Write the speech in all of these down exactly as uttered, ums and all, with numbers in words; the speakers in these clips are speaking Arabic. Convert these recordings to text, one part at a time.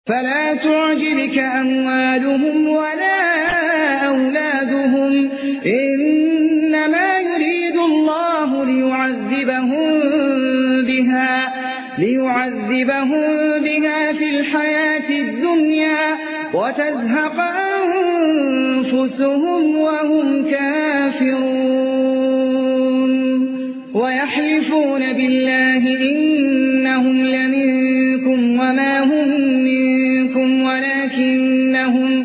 فلا تعجبك أموالهم ولا أولادهم إنما يريد الله ليعذبهم بها, ليعذبهم بها في الحياة الدنيا وتزهق أنفسهم وهم كافرون ويحلفون بالله إنهم لمنكم وما هم منكم ولكنهم,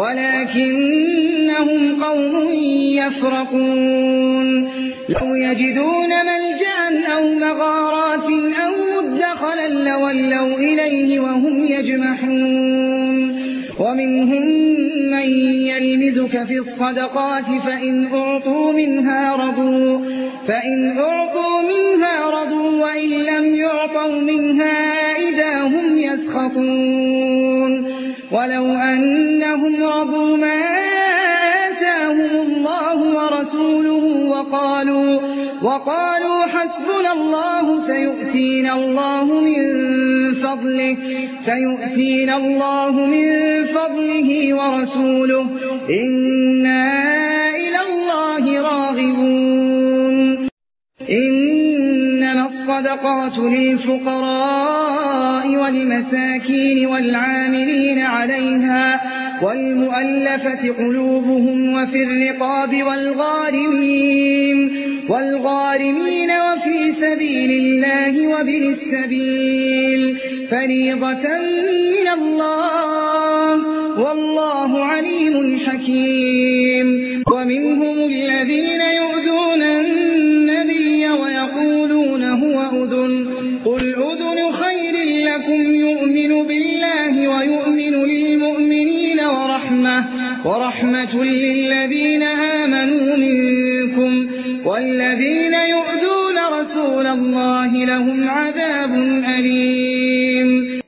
ولكنهم قوم يفرقون لو يجدون ملجأ أو مغارات أو مدخلا لولوا إليه وهم يجمحون ومنهم من يلمزك في الصدقات فإن أعطوا منها رضوا, فإن أعطوا منها رضوا وإن لم يعطوا منها إذا هم يسخطون ولو أنهم رضوا ما آتاهم الله ورسوله وقالوا, وقالوا حسبنا الله سيؤتينا الله من فضله, سيؤتينا الله من فضله ورسوله إنا إلى الله راغبون إنما الصدقات للفقراء والمساكين والعاملين عليها والمؤلفة قلوبهم وفي الرقاب والغارمين, والغارمين وفي سبيل الله وابن السبيل فريضة من الله والله عليم حكيم ومنهم الذين يؤذون النبي ويقولون هو أذن قل أذن خير لكم يؤمن بالله ويؤمن للمؤمنين ورحمة, ورحمة للذين آمنوا منكم والذين يؤذون رسول الله لهم عذاب أليم.